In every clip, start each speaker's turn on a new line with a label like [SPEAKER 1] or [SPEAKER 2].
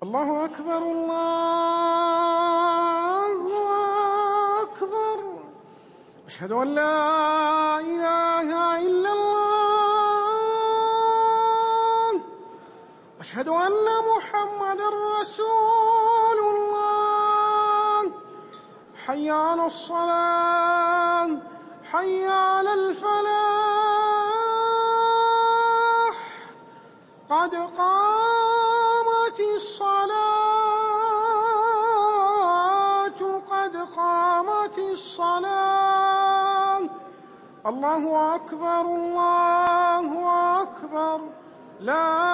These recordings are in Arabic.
[SPEAKER 1] الله أكبر الله أكبر. أشهد أن لا إله إلا الله. أشهد أن محمدًا رسول الله. حي على الصلاة، حي على الفلاح، قد قامت الصلاة، قد قامت الصلاة. الله أكبر الله أكبر. لا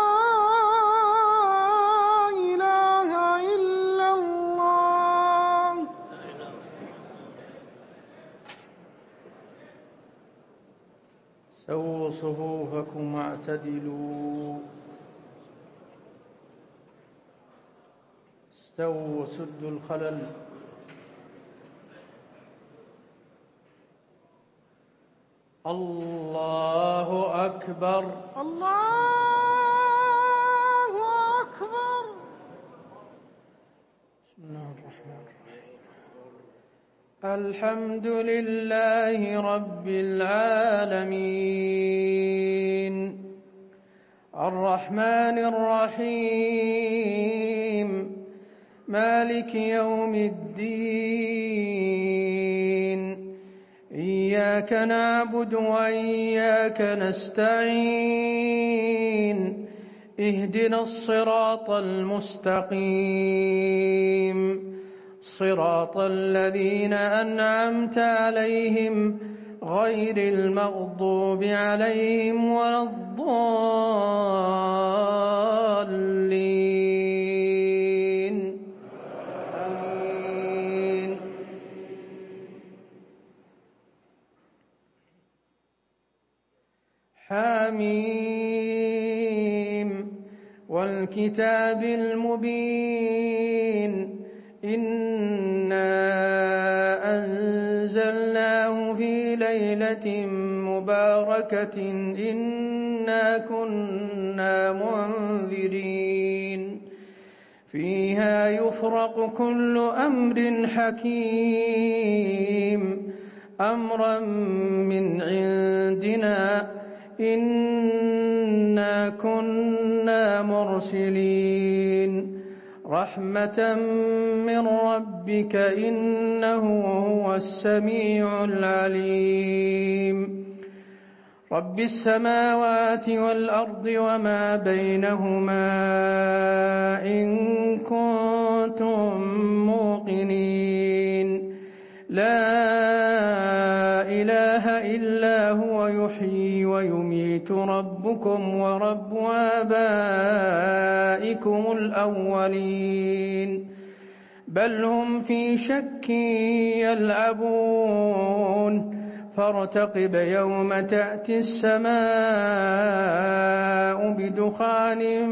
[SPEAKER 1] إله إلا الله.
[SPEAKER 2] سووا صفوفكم واعتدلوا، استووا وسدوا الخلل. الله أكبر
[SPEAKER 1] الله أكبر.
[SPEAKER 2] بسم الله الرحمن الرحيم. الحمد لله رب العالمين، الرحمن الرحيم، مالك يوم الدين. إياك نعبد وإياك نستعين، اهدنا الصراط المستقيم، صراط الذين أنعمت عليهم غير المغضوب عليهم ولا الضالين. آمين. حميم. والكتاب المبين. إنا أنزلناه في ليلة مباركة إنا كنا منذرين فيها يفرق كل أمر حكيم أمرا من عندنا إنا كنا مرسلين رحمة من ربك إنه هو السميع العليم. رب السماوات والأرض وما بينهما إن كنتم موقنين لا إله إلا هو يحيي ويميت ربكم ورب آبائكم الأولين بل هم في شك يلعبون فارتقب يوم تأتي السماء بدخان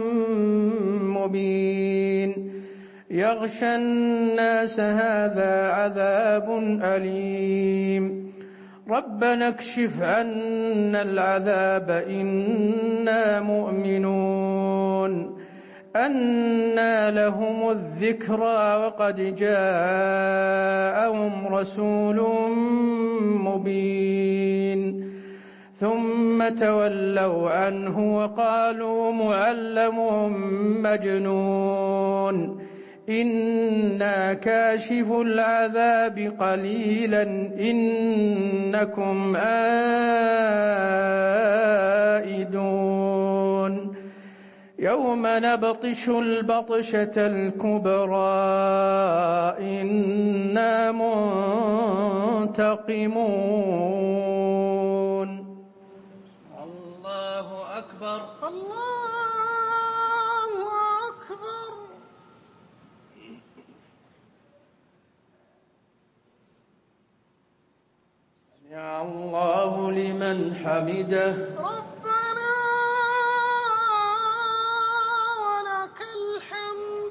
[SPEAKER 2] مبين يغشى الناس هذا عذاب أليم ربنا اكشف عنا العذاب إنا مؤمنون أنى لهم الذكرى وقد جاءهم رسول مبين ثم تولوا عنه وقالوا معلم مجنون إنا كاشف العذاب قليلا إنكم عائدون يوم نبطش البطشة الكبرى إنا منتقمون. الله أكبر
[SPEAKER 1] الله أكبر.
[SPEAKER 2] سمع الله لمن حمده
[SPEAKER 1] ربنا ولك الحمد.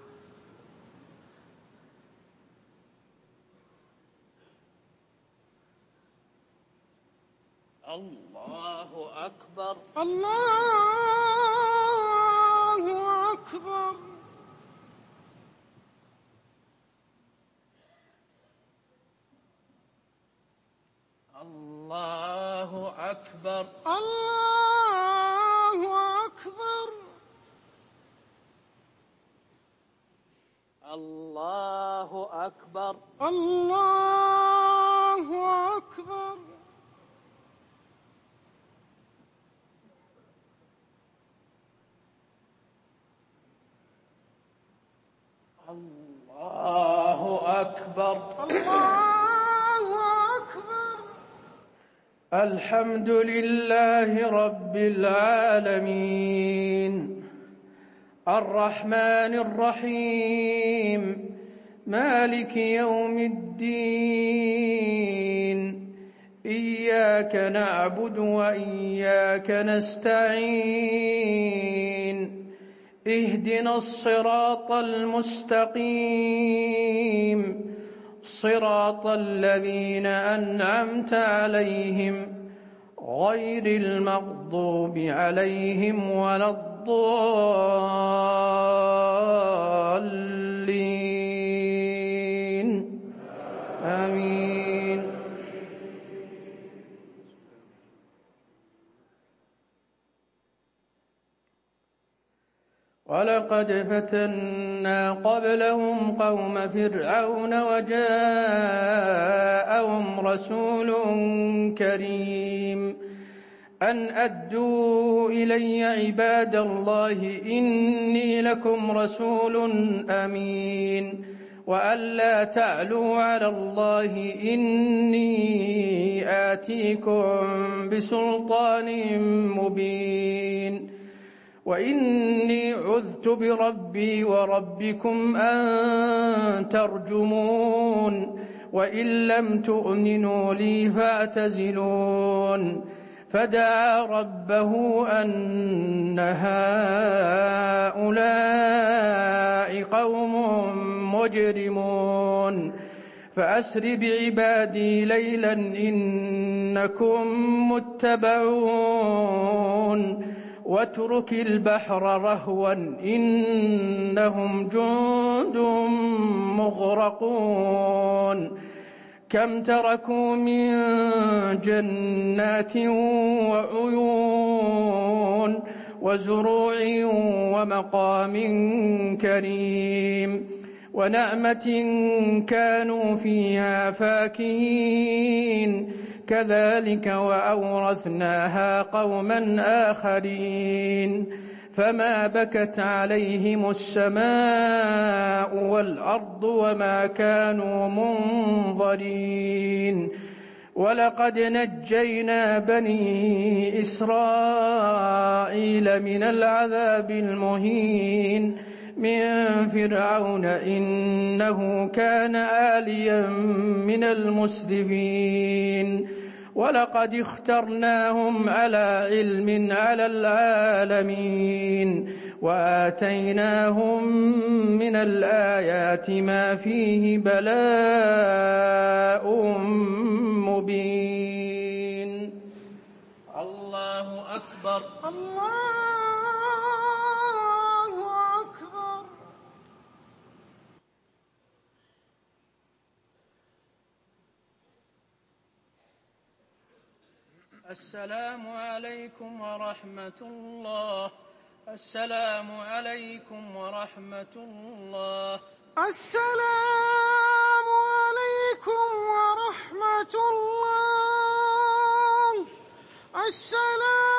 [SPEAKER 2] الله أكبر
[SPEAKER 1] الله أكبر.
[SPEAKER 2] الله أكبر
[SPEAKER 1] الله أكبر
[SPEAKER 2] الله أكبر
[SPEAKER 1] الله أكبر
[SPEAKER 2] الله أكبر
[SPEAKER 1] الله أكبر
[SPEAKER 2] الحمد لله رب العالمين الرحمن الرحيم مالك يوم الدين إياك نعبد وإياك نستعين اهدنا الصراط المستقيم صراط الذين أنعمت عليهم غير المغضوب عليهم ولا الضالين آمين. ولقد فتنا قبلهم قوم فرعون وجاءهم رسول كريم أن أدوا إلي عباد الله إني لكم رسول أمين وأن لا تعلوا على الله إني آتيكم بسلطان مبين وإني عذت بربي وربكم أن ترجمون وإن لم تؤمنوا لي فاعتزلون فدعا ربه أن هؤلاء قوم مجرمون فأسر بعبادي ليلا إنكم متبعون واترك البحر رهوا إنهم جند مغرقون كم تركوا من جنات وعيون وزروع ومقام كريم ونعمة كانوا فيها فاكهين كذلك وأورثناها قوما آخرين فما بكت عليهم السماء والأرض وما كانوا منظرين ولقد نجينا بني إسرائيل من العذاب المهين من فرعون إنه كان عاليا من المسرفين ولقد اخترناهم على علم على العالمين وآتيناهم من الآيات ما فيه بلاء مبين. الله أكبر
[SPEAKER 1] الله أكبر
[SPEAKER 2] السلام عليكم ورحمة الله. السلام عليكم ورحمة الله.
[SPEAKER 1] السلام عليكم ورحمة الله. السلام